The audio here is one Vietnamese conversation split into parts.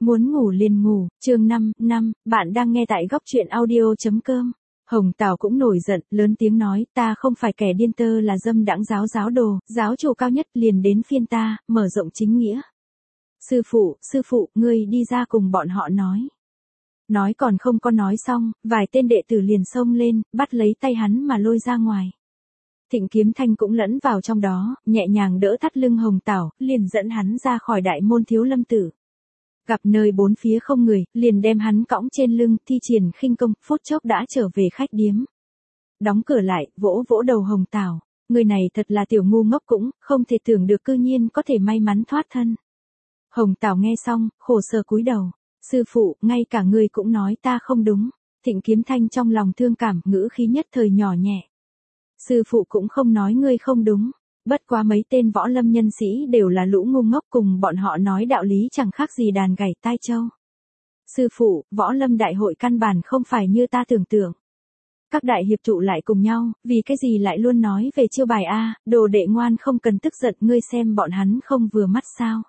Muốn ngủ liền ngủ, chương 5, bạn đang nghe tại góc truyện audio.com. Hồng Tảo cũng nổi giận, lớn tiếng nói, ta không phải kẻ điên tơ là dâm đãng giáo đồ, giáo chủ cao nhất liền đến phiên ta, mở rộng chính nghĩa. Sư phụ, ngươi đi ra cùng bọn họ nói. Nói còn không có nói xong, vài tên đệ tử liền xông lên, bắt lấy tay hắn mà lôi ra ngoài. Thịnh Kiếm Thanh cũng lẫn vào trong đó, nhẹ nhàng đỡ thắt lưng Hồng Tảo, liền dẫn hắn ra khỏi đại môn Thiếu Lâm Tự. Gặp nơi bốn phía không người, liền đem hắn cõng trên lưng, thi triển khinh công, phút chốc đã trở về khách điếm. Đóng cửa lại, vỗ vỗ đầu Hồng Tảo, người này thật là tiểu ngu ngốc cũng, không thể tưởng được cư nhiên có thể may mắn thoát thân. Hồng Tảo nghe xong, khổ sở cúi đầu, sư phụ, ngay cả ngươi cũng nói ta không đúng. Thịnh Kiếm Thanh trong lòng thương cảm, ngữ khí nhất thời nhỏ nhẹ. Sư phụ cũng không nói ngươi không đúng. Bất quá mấy tên võ lâm nhân sĩ đều là lũ ngu ngốc, cùng bọn họ nói đạo lý chẳng khác gì đàn gảy tai châu. Sư phụ, võ lâm đại hội căn bản không phải như ta tưởng tượng. Các đại hiệp tụ lại cùng nhau, vì cái gì lại luôn nói về chiêu bài a, đồ đệ ngoan không cần tức giận, ngươi xem bọn hắn không vừa mắt sao.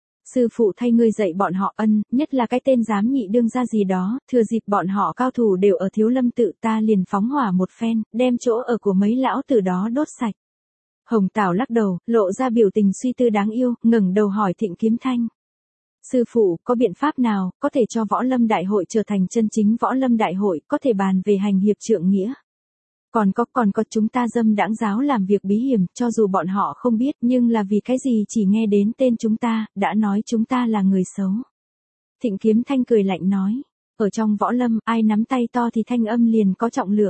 Sư phụ thay ngươi dạy bọn họ nhất là cái tên dám nhị đương ra gì đó, thừa dịp bọn họ cao thủ đều ở Thiếu Lâm Tự ta liền phóng hỏa một phen, đem chỗ ở của mấy lão tử đó đốt sạch. Hồng Tảo lắc đầu, lộ ra biểu tình suy tư đáng yêu, ngẩng đầu hỏi Thịnh Kiếm Thanh. Sư phụ, có biện pháp nào, có thể cho võ lâm đại hội trở thành chân chính võ lâm đại hội, có thể bàn về hành hiệp trượng nghĩa? Còn có chúng ta dâm đãng giáo làm việc bí hiểm, cho dù bọn họ không biết, nhưng là vì cái gì chỉ nghe đến tên chúng ta, đã nói chúng ta là người xấu. Thịnh Kiếm Thanh cười lạnh nói, ở trong võ lâm, ai nắm tay to thì thanh âm liền có trọng lượng.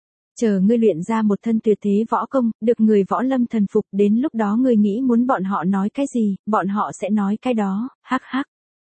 Chờ ngươi luyện ra một thân tuyệt thế võ công, được người võ lâm thần phục, đến lúc đó ngươi nghĩ muốn bọn họ nói cái gì, bọn họ sẽ nói cái đó, hắc hắc.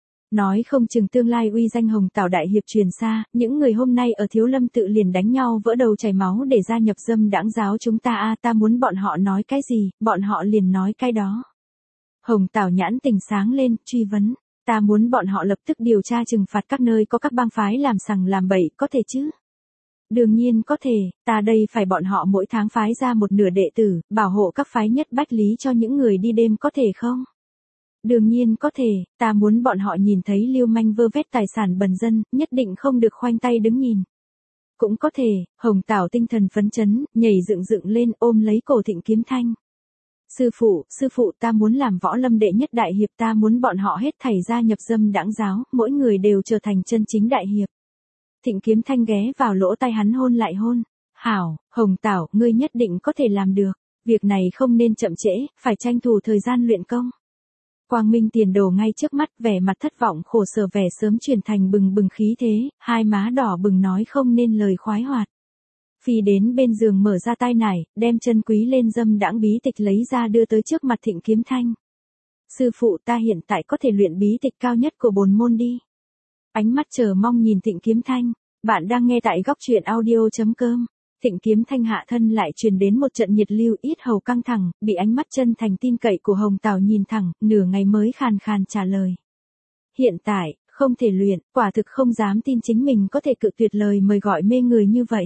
Nói không chừng tương lai uy danh Hồng Tảo đại hiệp truyền xa, những người hôm nay ở Thiếu Lâm Tự liền đánh nhau vỡ đầu chảy máu để gia nhập dâm đãng giáo chúng ta ta muốn bọn họ nói cái gì, bọn họ liền nói cái đó. Hồng Tảo nhãn tình sáng lên, truy vấn, ta muốn bọn họ lập tức điều tra trừng phạt các nơi có các bang phái làm sằng làm bậy, có thể chứ? Đương nhiên có thể, ta đây phải bọn họ mỗi tháng phái ra một nửa đệ tử, bảo hộ các phái nhất bách lý cho những người đi đêm, có thể không? Đương nhiên có thể, ta muốn bọn họ nhìn thấy lưu manh vơ vét tài sản bần dân, nhất định không được khoanh tay đứng nhìn. Cũng có thể, Hồng Tảo tinh thần phấn chấn, nhảy dựng lên ôm lấy cổ Thịnh Kiếm Thanh. Sư phụ ta muốn làm võ lâm đệ nhất đại hiệp, ta muốn bọn họ hết thảy gia nhập dâm đãng giáo, mỗi người đều trở thành chân chính đại hiệp. Thịnh Kiếm Thanh ghé vào lỗ tai hắn hôn lại hôn. Hảo, Hồng Tảo, ngươi nhất định có thể làm được. Việc này không nên chậm trễ, phải tranh thủ thời gian luyện công. Quang minh tiền đồ ngay trước mắt, vẻ mặt thất vọng khổ sở vẻ sớm chuyển thành bừng bừng khí thế, hai má đỏ bừng nói không nên lời khoái hoạt. Phi đến bên giường mở ra tay nải, đem chân quý lên dâm đãng bí tịch lấy ra đưa tới trước mặt Thịnh Kiếm Thanh. Sư phụ, ta hiện tại có thể luyện bí tịch cao nhất của bổn môn đi. Ánh mắt chờ mong nhìn Thịnh Kiếm Thanh, bạn đang nghe tại góc truyện audio.com. Thịnh Kiếm Thanh hạ thân lại truyền đến một trận nhiệt lưu, yết hầu căng thẳng, bị ánh mắt chân thành tin cậy của Hồng Tảo nhìn thẳng, nửa ngày mới khàn khàn trả lời. Hiện tại, không thể luyện, quả thực không dám tin chính mình có thể cự tuyệt lời mời gọi mê người như vậy.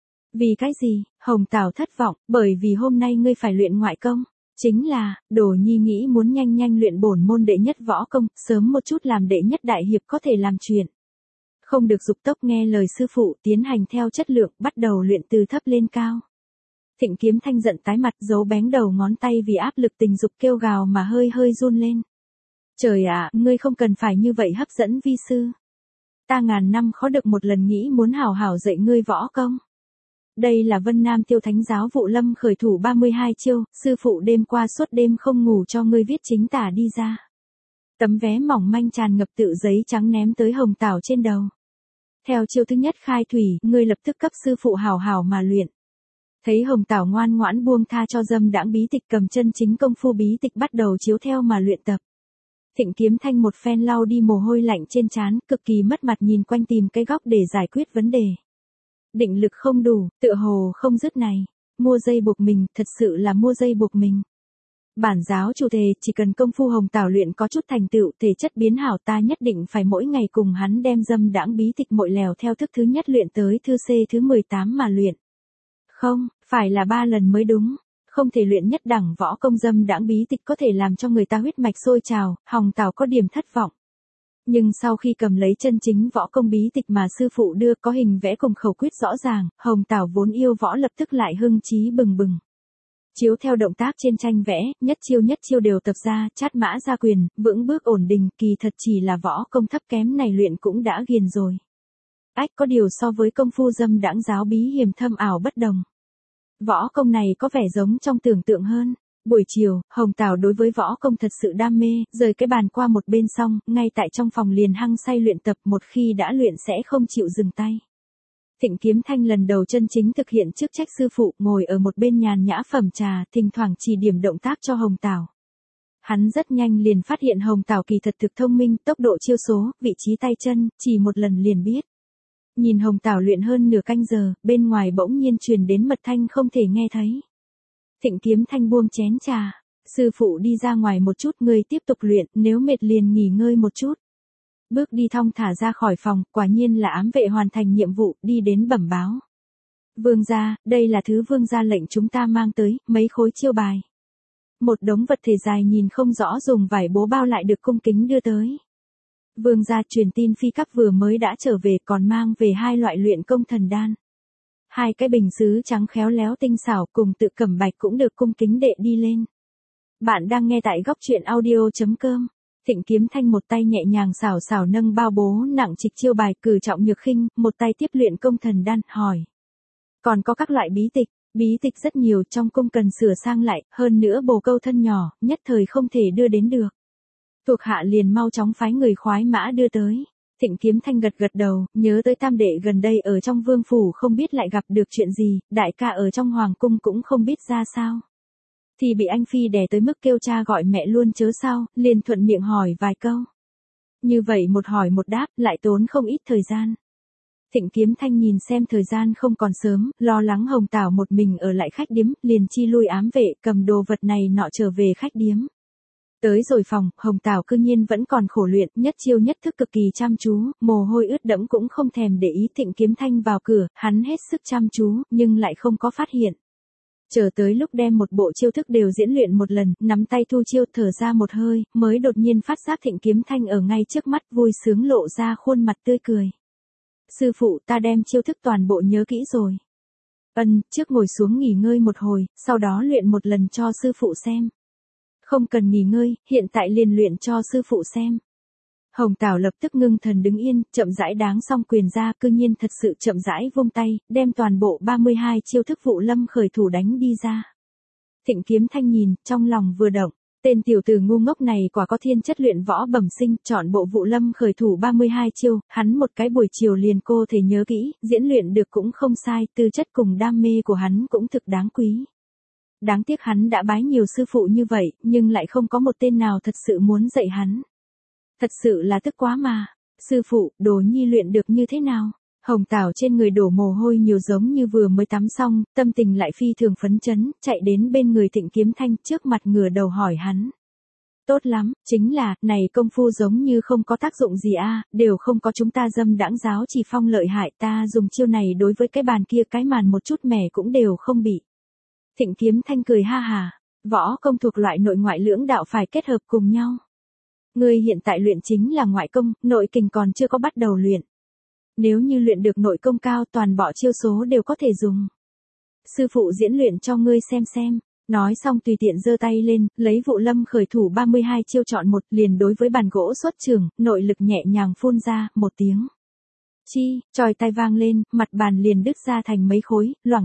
Vì cái gì? Hồng Tảo thất vọng, bởi vì hôm nay ngươi phải luyện ngoại công. Chính là, Đồ Nhi nghĩ muốn nhanh luyện bổn môn đệ nhất võ công, sớm một chút làm đệ nhất đại hiệp có thể làm chuyện. Không được dục tốc, nghe lời sư phụ, tiến hành theo chất lượng, bắt đầu luyện từ thấp lên cao. Thịnh Kiếm Thanh giận tái mặt, giấu bén đầu ngón tay vì áp lực tình dục kêu gào mà hơi run lên. Trời ạ, ngươi không cần phải như vậy hấp dẫn vi sư. Ta ngàn năm khó được một lần nghĩ muốn hảo hảo dạy ngươi võ công. Đây là Vân Nam Tiêu Thánh giáo Vụ Lâm khởi thủ 32 chiêu, sư phụ đêm qua suốt đêm không ngủ cho ngươi viết chính tả đi ra. Tấm vé mỏng manh tràn ngập tự giấy trắng ném tới Hồng Tảo trên đầu. Theo chiêu thứ nhất khai thủy, ngươi lập tức cấp sư phụ hảo hảo mà luyện. Thấy Hồng Tảo ngoan ngoãn buông tha cho dâm đãng bí tịch, cầm chân chính công phu bí tịch bắt đầu chiếu theo mà luyện tập. Thịnh Kiếm Thanh một phen lau đi mồ hôi lạnh trên trán, cực kỳ mất mặt nhìn quanh tìm cái góc để giải quyết vấn đề. Định lực không đủ, tựa hồ không dứt này. Mua dây buộc mình, thật sự là mua dây buộc mình. Bản giáo chủ thề, chỉ cần công phu Hồng Tảo luyện có chút thành tựu, thể chất biến hảo, ta nhất định phải mỗi ngày cùng hắn đem dâm đãng bí tịch mội lèo theo thức thứ nhất luyện tới thư C thứ 18 mà luyện. Không, phải là 3 lần mới đúng. Không thể luyện nhất đẳng võ công, dâm đãng bí tịch có thể làm cho người ta huyết mạch sôi trào, Hồng Tảo có điểm thất vọng. Nhưng sau khi cầm lấy chân chính võ công bí tịch mà sư phụ đưa có hình vẽ cùng khẩu quyết rõ ràng, Hồng Tảo vốn yêu võ lập tức lại hưng chí bừng bừng. Chiếu theo động tác trên tranh vẽ, nhất chiêu đều tập ra, chát mã ra quyền, vững bước ổn định, kỳ thật chỉ là võ công thấp kém này luyện cũng đã ghiền rồi. Ách có điều so với công phu dâm đãng giáo bí hiểm thâm ảo bất đồng. Võ công này có vẻ giống trong tưởng tượng hơn. Buổi chiều, Hồng Tảo đối với võ công thật sự đam mê, rời cái bàn qua một bên xong, ngay tại trong phòng liền hăng say luyện tập, một khi đã luyện sẽ không chịu dừng tay. Thịnh Kiếm Thanh lần đầu chân chính thực hiện chức trách sư phụ, ngồi ở một bên nhàn nhã phẩm trà, thỉnh thoảng chỉ điểm động tác cho Hồng Tảo. Hắn rất nhanh liền phát hiện Hồng Tảo kỳ thật thực thông minh, tốc độ chiêu số, vị trí tay chân, chỉ một lần liền biết. Nhìn Hồng Tảo luyện hơn nửa canh giờ, bên ngoài bỗng nhiên truyền đến mật thanh không thể nghe thấy. Thịnh Kiếm Thanh buông chén trà, sư phụ đi ra ngoài một chút, ngươi tiếp tục luyện, nếu mệt liền nghỉ ngơi một chút. Bước đi thong thả ra khỏi phòng, quả nhiên là ám vệ hoàn thành nhiệm vụ, đi đến bẩm báo. Vương gia, đây là thứ vương gia lệnh chúng ta mang tới, mấy khối chiêu bài. Một đống vật thể dài nhìn không rõ dùng vải bố bao lại được cung kính đưa tới. Vương gia truyền tin phi cấp vừa mới đã trở về còn mang về 2 loại luyện công thần đan. 2 cái bình sứ trắng khéo léo tinh xảo cùng tự cẩm bạch cũng được cung kính đệ đi lên. Bạn đang nghe tại góc truyện audio.com. Thịnh Kiếm Thanh một tay nhẹ nhàng xảo xảo nâng bao bố nặng trịch chiêu bài, cử trọng nhược khinh, một tay tiếp luyện công thần đan, hỏi. Còn có các loại bí tịch rất nhiều, trong cung cần sửa sang lại, hơn nữa bồ câu thân nhỏ, nhất thời không thể đưa đến được. Thuộc hạ liền mau chóng phái người khoái mã đưa tới. Thịnh Kiếm Thanh gật gật đầu, nhớ tới tam đệ gần đây ở trong vương phủ không biết lại gặp được chuyện gì, đại ca ở trong hoàng cung cũng không biết ra sao. Thì bị anh phi đè tới mức kêu cha gọi mẹ luôn chớ sao, liền thuận miệng hỏi vài câu. Như vậy một hỏi một đáp, lại tốn không ít thời gian. Thịnh Kiếm Thanh nhìn xem thời gian không còn sớm, lo lắng Hồng Tảo một mình ở lại khách điếm, liền chi lui ám vệ cầm đồ vật này nọ trở về khách điếm. Tới rồi phòng, Hồng Tảo cư nhiên vẫn còn khổ luyện, nhất chiêu nhất thức cực kỳ chăm chú, mồ hôi ướt đẫm cũng không thèm để ý. Thịnh Kiếm Thanh vào cửa, hắn hết sức chăm chú, nhưng lại không có phát hiện. Chờ tới lúc đem một bộ chiêu thức đều diễn luyện một lần, nắm tay thu chiêu thở ra một hơi, mới đột nhiên phát giác Thịnh Kiếm Thanh ở ngay trước mắt, vui sướng lộ ra khuôn mặt tươi cười. Sư phụ, ta đem chiêu thức toàn bộ nhớ kỹ rồi. Trước ngồi xuống nghỉ ngơi một hồi, sau đó luyện một lần cho sư phụ xem. Không cần nghỉ ngơi, hiện tại liền luyện cho sư phụ xem. Hồng Tảo lập tức ngưng thần đứng yên, chậm rãi đáng xong quyền ra, cư nhiên thật sự chậm rãi vung tay, đem toàn bộ 32 chiêu thức Vụ Lâm khởi thủ đánh đi ra. Thịnh Kiếm Thanh nhìn, trong lòng vừa động, tên tiểu tử ngu ngốc này quả có thiên chất luyện võ bẩm sinh, chọn bộ Vụ Lâm khởi thủ 32 chiêu, hắn một cái buổi chiều liền cô thể nhớ kỹ, diễn luyện được cũng không sai, tư chất cùng đam mê của hắn cũng thực đáng quý. Đáng tiếc hắn đã bái nhiều sư phụ như vậy, nhưng lại không có một tên nào thật sự muốn dạy hắn. Thật sự là tức quá mà. Sư phụ, đồ nhi luyện được như thế nào? Hồng Tảo trên người đổ mồ hôi nhiều giống như vừa mới tắm xong, tâm tình lại phi thường phấn chấn, chạy đến bên người Thịnh Kiếm Thanh trước mặt ngửa đầu hỏi hắn. Tốt lắm, chính là, này công phu giống như không có tác dụng gì đều không có chúng ta dâm đãng giáo chỉ phong lợi hại, ta dùng chiêu này đối với cái bàn kia cái màn một chút mẻ cũng đều không bị. Thịnh Kiếm Thanh cười ha hà, võ công thuộc loại nội ngoại lưỡng đạo phải kết hợp cùng nhau. Ngươi hiện tại luyện chính là ngoại công, nội kình còn chưa có bắt đầu luyện. Nếu như luyện được nội công cao toàn bộ chiêu số đều có thể dùng. Sư phụ diễn luyện cho ngươi xem. Nói xong tùy tiện giơ tay lên, lấy Vụ Lâm khởi thủ 32 chiêu chọn một, liền đối với bàn gỗ xuất trường, nội lực nhẹ nhàng phun ra, một tiếng. Chi, chòi tai vang lên, mặt bàn liền đứt ra thành mấy khối, loảng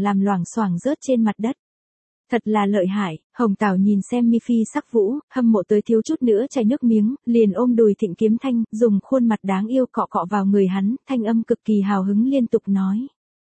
xoảng rớt trên mặt đất. Thật là lợi hại. Hồng Tảo nhìn xem mi phi sắc vũ, hâm mộ tới thiếu chút nữa chảy nước miếng, liền ôm đùi Thịnh Kiếm Thanh, dùng khuôn mặt đáng yêu cọ cọ vào người hắn, thanh âm cực kỳ hào hứng liên tục nói.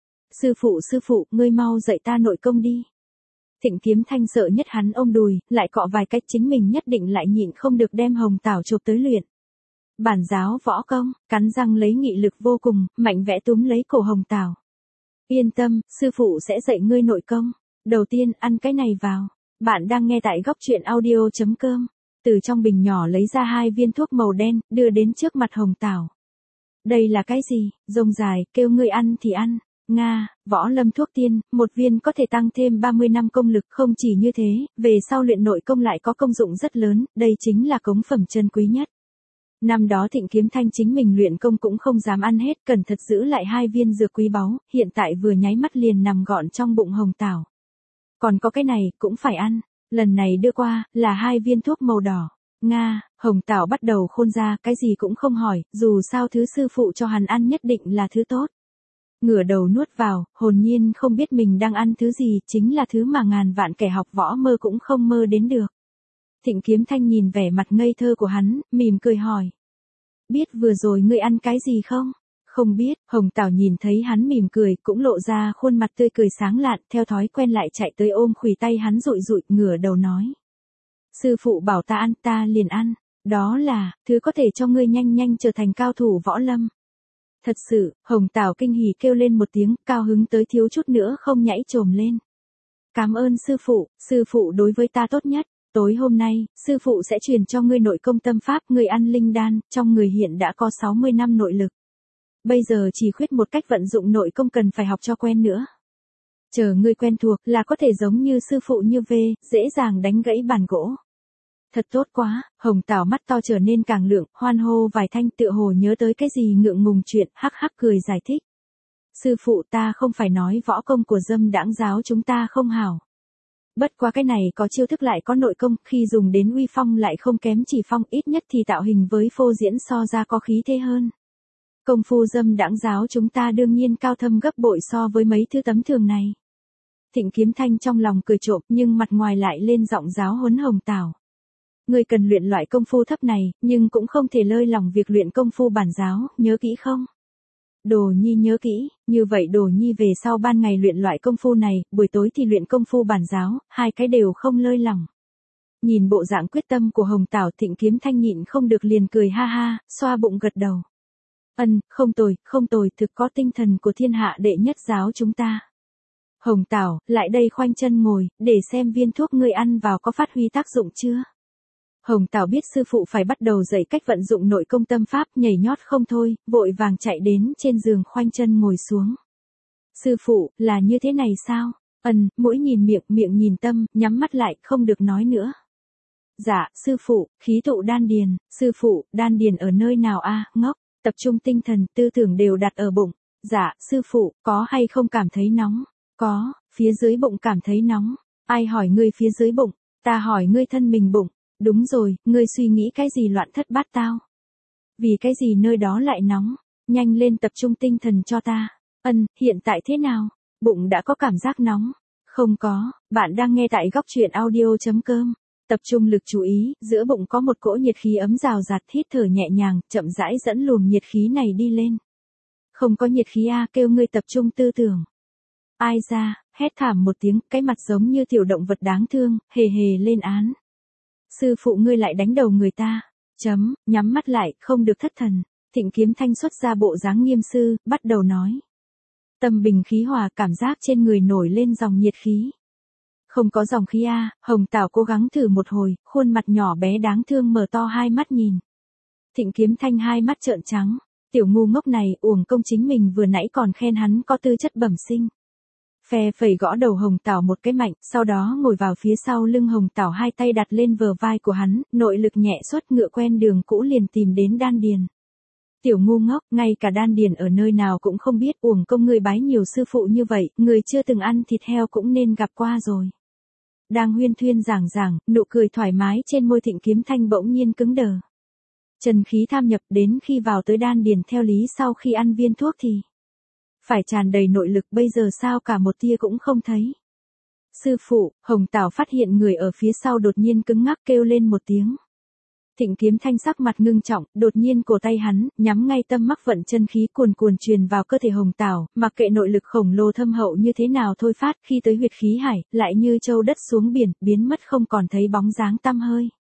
Sư phụ, ngươi mau dạy ta nội công đi. Thịnh Kiếm Thanh sợ nhất hắn ôm đùi, lại cọ vài cách chính mình nhất định lại nhịn không được đem Hồng Tảo chụp tới luyện. Bản giáo võ công, cắn răng lấy nghị lực vô cùng, mạnh vẽ túm lấy cổ Hồng Tảo. Yên tâm, sư phụ sẽ dạy ngươi nội công. Đầu tiên, ăn cái này vào. Bạn đang nghe tại góc truyện audio.com. Từ trong bình nhỏ lấy ra 2 viên thuốc màu đen, đưa đến trước mặt Hồng Tảo. Đây là cái gì? Rông dài, kêu ngươi ăn thì ăn. Nga, Võ Lâm thuốc tiên, 1 viên có thể tăng thêm 30 năm công lực, không chỉ như thế, về sau luyện nội công lại có công dụng rất lớn, đây chính là cống phẩm chân quý nhất. Năm đó Thịnh Kiếm Thanh chính mình luyện công cũng không dám ăn hết, cẩn thận giữ lại 2 viên dược quý báu, hiện tại vừa nháy mắt liền nằm gọn trong bụng Hồng Tảo. Còn có cái này, cũng phải ăn. Lần này đưa qua, là 2 viên thuốc màu đỏ. Nga, Hồng Tảo bắt đầu khôn ra, cái gì cũng không hỏi, dù sao thứ sư phụ cho hắn ăn nhất định là thứ tốt. Ngửa đầu nuốt vào, hồn nhiên không biết mình đang ăn thứ gì, chính là thứ mà ngàn vạn kẻ học võ mơ cũng không mơ đến được. Thịnh Kiếm Thanh nhìn vẻ mặt ngây thơ của hắn, mỉm cười hỏi. Biết vừa rồi ngươi ăn cái gì không? Không biết, Hồng Tảo nhìn thấy hắn mỉm cười, cũng lộ ra khuôn mặt tươi cười sáng lạn, theo thói quen lại chạy tới ôm khuỷu tay hắn dụi dụi, ngửa đầu nói. Sư phụ bảo ta ăn, ta liền ăn, đó là, thứ có thể cho ngươi nhanh nhanh trở thành cao thủ võ lâm. Thật sự, Hồng Tảo kinh hỉ kêu lên một tiếng, cao hứng tới thiếu chút nữa không nhảy chồm lên. Cảm ơn sư phụ đối với ta tốt nhất. Tối hôm nay, sư phụ sẽ truyền cho ngươi nội công tâm pháp, ngươi ăn linh đan, trong người hiện đã có 60 năm nội lực. Bây giờ chỉ khuyết một cách vận dụng nội công cần phải học cho quen nữa. Chờ ngươi quen thuộc là có thể giống như sư phụ như về, dễ dàng đánh gãy bàn gỗ. Thật tốt quá, Hồng Tảo mắt to trở nên càng lượng, hoan hô vài thanh, tựa hồ nhớ tới cái gì ngượng ngùng chuyện, hắc hắc cười giải thích. Sư phụ, ta không phải nói võ công của Dâm Đãng giáo chúng ta không hảo. Bất quá cái này có chiêu thức lại có nội công, khi dùng đến uy phong lại không kém Chỉ Phong, ít nhất thì tạo hình với phô diễn so ra có khí thế hơn. Công phu Dâm Đãng giáo chúng ta đương nhiên cao thâm gấp bội so với mấy thứ tấm thường này. Thịnh Kiếm Thanh trong lòng cười trộm, nhưng mặt ngoài lại lên giọng giáo huấn Hồng Tảo. Ngươi cần luyện loại công phu thấp này, nhưng cũng không thể lơi lỏng việc luyện công phu bản giáo, nhớ kỹ không? Đồ Nhi nhớ kỹ, như vậy Đồ Nhi về sau ban ngày luyện loại công phu này, buổi tối thì luyện công phu bản giáo, hai cái đều không lơi lỏng. Nhìn bộ dạng quyết tâm của Hồng Tảo, Thịnh Kiếm Thanh nhịn không được liền cười ha ha, xoa bụng gật đầu. Không tồi, thực có tinh thần của thiên hạ đệ nhất giáo chúng ta. Hồng Tảo, lại đây khoanh chân ngồi, để xem viên thuốc ngươi ăn vào có phát huy tác dụng chưa? Hồng Tảo biết sư phụ phải bắt đầu dạy cách vận dụng nội công tâm pháp, nhảy nhót không thôi, vội vàng chạy đến trên giường khoanh chân ngồi xuống. Sư phụ, là như thế này sao? Mũi nhìn miệng, miệng nhìn tâm, nhắm mắt lại, không được nói nữa. Dạ, sư phụ, khí tụ đan điền, sư phụ, đan điền ở nơi nào a? Ngốc, tập trung tinh thần, tư tưởng đều đặt ở bụng. Dạ, sư phụ, có hay không cảm thấy nóng? Có, phía dưới bụng cảm thấy nóng. Ai hỏi ngươi phía dưới bụng? Ta hỏi ngươi thân mình bụng. Đúng rồi, ngươi suy nghĩ cái gì loạn thất bát tao? Vì cái gì nơi đó lại nóng? Nhanh lên tập trung tinh thần cho ta. Hiện tại thế nào? Bụng đã có cảm giác nóng? Không có, bạn đang nghe tại góc truyện audio.com. Tập trung lực chú ý, giữa bụng có một cỗ nhiệt khí ấm rào rạt, hít thở nhẹ nhàng, chậm rãi dẫn luồng nhiệt khí này đi lên. Không có nhiệt khí a, kêu ngươi tập trung tư tưởng. Ai ra, hét thảm một tiếng, cái mặt giống như tiểu động vật đáng thương, hề hề lên án. Sư phụ ngươi lại đánh đầu người ta. Nhắm mắt lại, không được thất thần. Thịnh Kiếm Thanh xuất ra bộ dáng nghiêm sư, bắt đầu nói. Tâm bình khí hòa, cảm giác trên người nổi lên dòng nhiệt khí. Không có dòng khí a. Hồng Tảo cố gắng thử một hồi, khuôn mặt nhỏ bé đáng thương mở to hai mắt nhìn. Thịnh Kiếm Thanh hai mắt trợn trắng. Tiểu ngu ngốc này, uổng công chính mình vừa nãy còn khen hắn có tư chất bẩm sinh. Phe phẩy gõ đầu Hồng Tảo một cái mạnh, sau đó ngồi vào phía sau lưng Hồng Tảo, hai tay đặt lên bờ vai của hắn, nội lực nhẹ xuất, ngựa quen đường cũ liền tìm đến đan điền. Tiểu ngu ngốc, ngay cả đan điền ở nơi nào cũng không biết, uổng công người bái nhiều sư phụ như vậy, người chưa từng ăn thịt heo cũng nên gặp qua rồi. Đang huyên thuyên giảng, nụ cười thoải mái trên môi Thịnh Kiếm Thanh bỗng nhiên cứng đờ. Chân khí tham nhập, đến khi vào tới đan điền theo lý sau khi ăn viên thuốc thì phải tràn đầy nội lực, bây giờ sao cả một tia cũng không thấy. Sư phụ, Hồng Tảo phát hiện người ở phía sau đột nhiên cứng ngắc, kêu lên một tiếng. Thịnh Kiếm Thanh sắc mặt ngưng trọng, đột nhiên cổ tay hắn, nhắm ngay tâm mắc vận chân khí cuồn cuồn truyền vào cơ thể Hồng Tảo, mặc kệ nội lực khổng lồ thâm hậu như thế nào thôi phát, khi tới huyệt khí hải, lại như châu đất xuống biển, biến mất không còn thấy bóng dáng tăm hơi.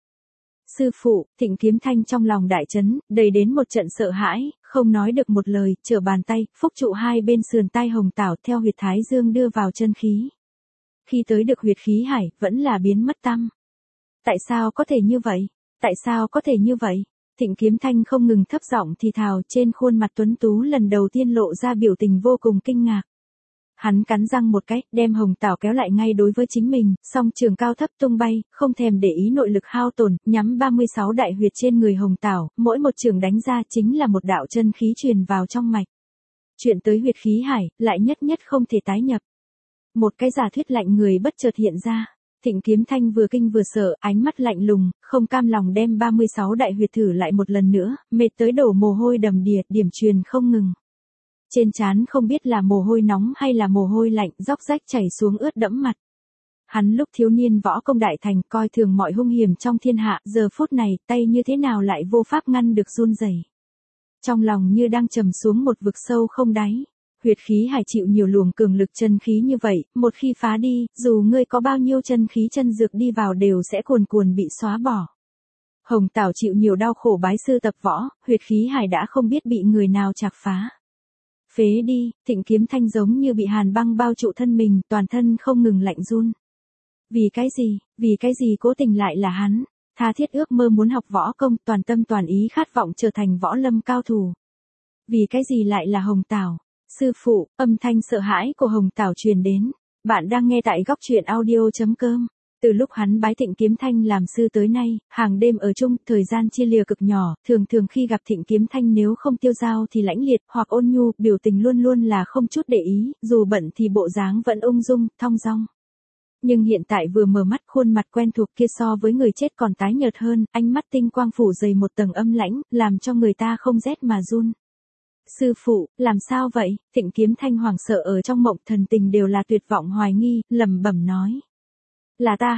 Sư phụ, Thịnh Kiếm Thanh trong lòng đại chấn, đầy đến một trận sợ hãi, không nói được một lời, trở bàn tay, phúc trụ hai bên sườn tai Hồng Tảo theo huyệt thái dương đưa vào chân khí. Khi tới được huyệt khí hải, vẫn là biến mất tăm. Tại sao có thể như vậy? Tại sao có thể như vậy? Thịnh Kiếm Thanh không ngừng thấp giọng thì thào, trên khuôn mặt tuấn tú lần đầu tiên lộ ra biểu tình vô cùng kinh ngạc. Hắn cắn răng một cái, đem Hồng Tảo kéo lại ngay đối với chính mình, song trường cao thấp tung bay, không thèm để ý nội lực hao tổn, nhắm 36 đại huyệt trên người Hồng Tảo, mỗi một trường đánh ra chính là một đạo chân khí truyền vào trong mạch. Chuyện tới huyệt khí hải, lại nhất nhất không thể tái nhập. Một cái giả thuyết lạnh người bất chợt hiện ra. Thịnh Kiếm Thanh vừa kinh vừa sợ, ánh mắt lạnh lùng, không cam lòng đem 36 đại huyệt thử lại một lần nữa, mệt tới đổ mồ hôi đầm đìa, điểm truyền không ngừng. Trên trán không biết là mồ hôi nóng hay là mồ hôi lạnh, róc rách chảy xuống ướt đẫm mặt. Hắn lúc thiếu niên võ công đại thành, coi thường mọi hung hiểm trong thiên hạ, giờ phút này, tay như thế nào lại vô pháp ngăn được run rẩy. Trong lòng như đang trầm xuống một vực sâu không đáy. Huyệt khí hải chịu nhiều luồng cường lực chân khí như vậy, một khi phá đi, dù ngươi có bao nhiêu chân khí chân dược đi vào đều sẽ cuồn cuồn bị xóa bỏ. Hồng Tảo chịu nhiều đau khổ bái sư tập võ, huyệt khí hải đã không biết bị người nào chạc phá. Phế đi, Thịnh Kiếm Thanh giống như bị hàn băng bao trụ thân mình, toàn thân không ngừng lạnh run. Vì cái gì cố tình lại là hắn, tha thiết ước mơ muốn học võ công, toàn tâm toàn ý khát vọng trở thành võ lâm cao thủ. Vì cái gì lại là Hồng Tảo? Sư phụ, âm thanh sợ hãi của Hồng Tảo truyền đến. Bạn đang nghe tại góc truyện audio.com. Từ lúc hắn bái Thịnh Kiếm Thanh làm sư tới nay, hàng đêm ở chung, thời gian chia lìa cực nhỏ, thường khi gặp Thịnh Kiếm Thanh nếu không tiêu dao thì lãnh liệt hoặc ôn nhu, biểu tình luôn luôn là không chút để ý, dù bận thì bộ dáng vẫn ung dung, thong dong. Nhưng hiện tại vừa mở mắt, khuôn mặt quen thuộc kia so với người chết còn tái nhợt hơn, ánh mắt tinh quang phủ dày một tầng âm lãnh, làm cho người ta không rét mà run. Sư phụ, làm sao vậy? Thịnh Kiếm Thanh hoảng sợ ở trong mộng, thần tình đều là tuyệt vọng hoài nghi, lẩm bẩm nói. Là ta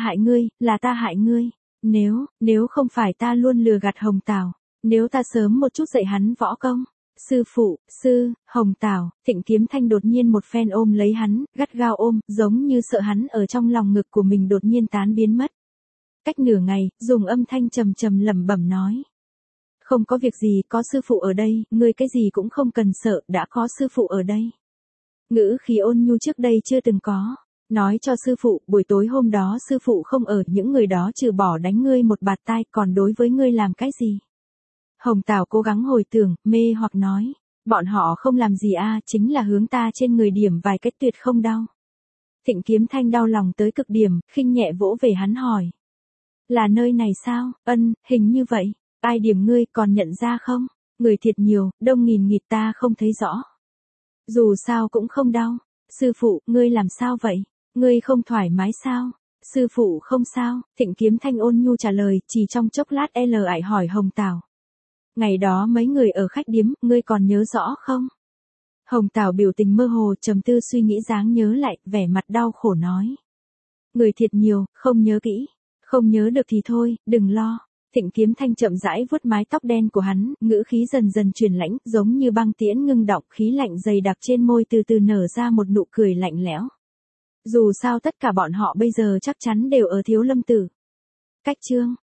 hại ngươi. Nếu không phải ta luôn lừa gạt Hồng Tảo, nếu ta sớm một chút dạy hắn võ công. Sư phụ, Hồng Tảo, Thịnh Kiếm Thanh đột nhiên một phen ôm lấy hắn, gắt gao ôm, giống như sợ hắn ở trong lòng ngực của mình đột nhiên tán biến mất. Cách nửa ngày, dùng âm thanh trầm trầm lẩm bẩm nói. Không có việc gì, có sư phụ ở đây, ngươi cái gì cũng không cần sợ, đã có sư phụ ở đây. Ngữ khí ôn nhu trước đây chưa từng có. Nói cho sư phụ, buổi tối hôm đó sư phụ không ở, những người đó trừ bỏ đánh ngươi một bạt tai, còn đối với ngươi làm cái gì? Hồng Tảo cố gắng hồi tưởng, mê hoặc nói. Bọn họ không làm gì chính là hướng ta trên người điểm vài cái tuyệt không đau. Thịnh Kiếm Thanh đau lòng tới cực điểm, khinh nhẹ vỗ về hắn hỏi. Là nơi này sao? Hình như vậy. Ai điểm ngươi còn nhận ra không? Người thiệt nhiều, đông nghìn nghịt ta không thấy rõ. Dù sao cũng không đau. Sư phụ, ngươi làm sao vậy? Ngươi không thoải mái sao? Sư phụ không sao, Thịnh Kiếm Thanh ôn nhu trả lời, chỉ trong chốc lát ải hỏi Hồng Tảo. Ngày đó mấy người ở khách điếm, ngươi còn nhớ rõ không? Hồng Tảo biểu tình mơ hồ, trầm tư suy nghĩ dáng nhớ lại, vẻ mặt đau khổ nói. Người thiệt nhiều, không nhớ kỹ. Không nhớ được thì thôi, đừng lo. Thịnh Kiếm Thanh chậm rãi vuốt mái tóc đen của hắn, ngữ khí dần dần truyền lãnh, giống như băng tiễn ngưng đọng, khí lạnh dày đặc trên môi từ từ nở ra một nụ cười lạnh lẽo. Dù sao tất cả bọn họ bây giờ chắc chắn đều ở Thiếu Lâm Tử. Cách chương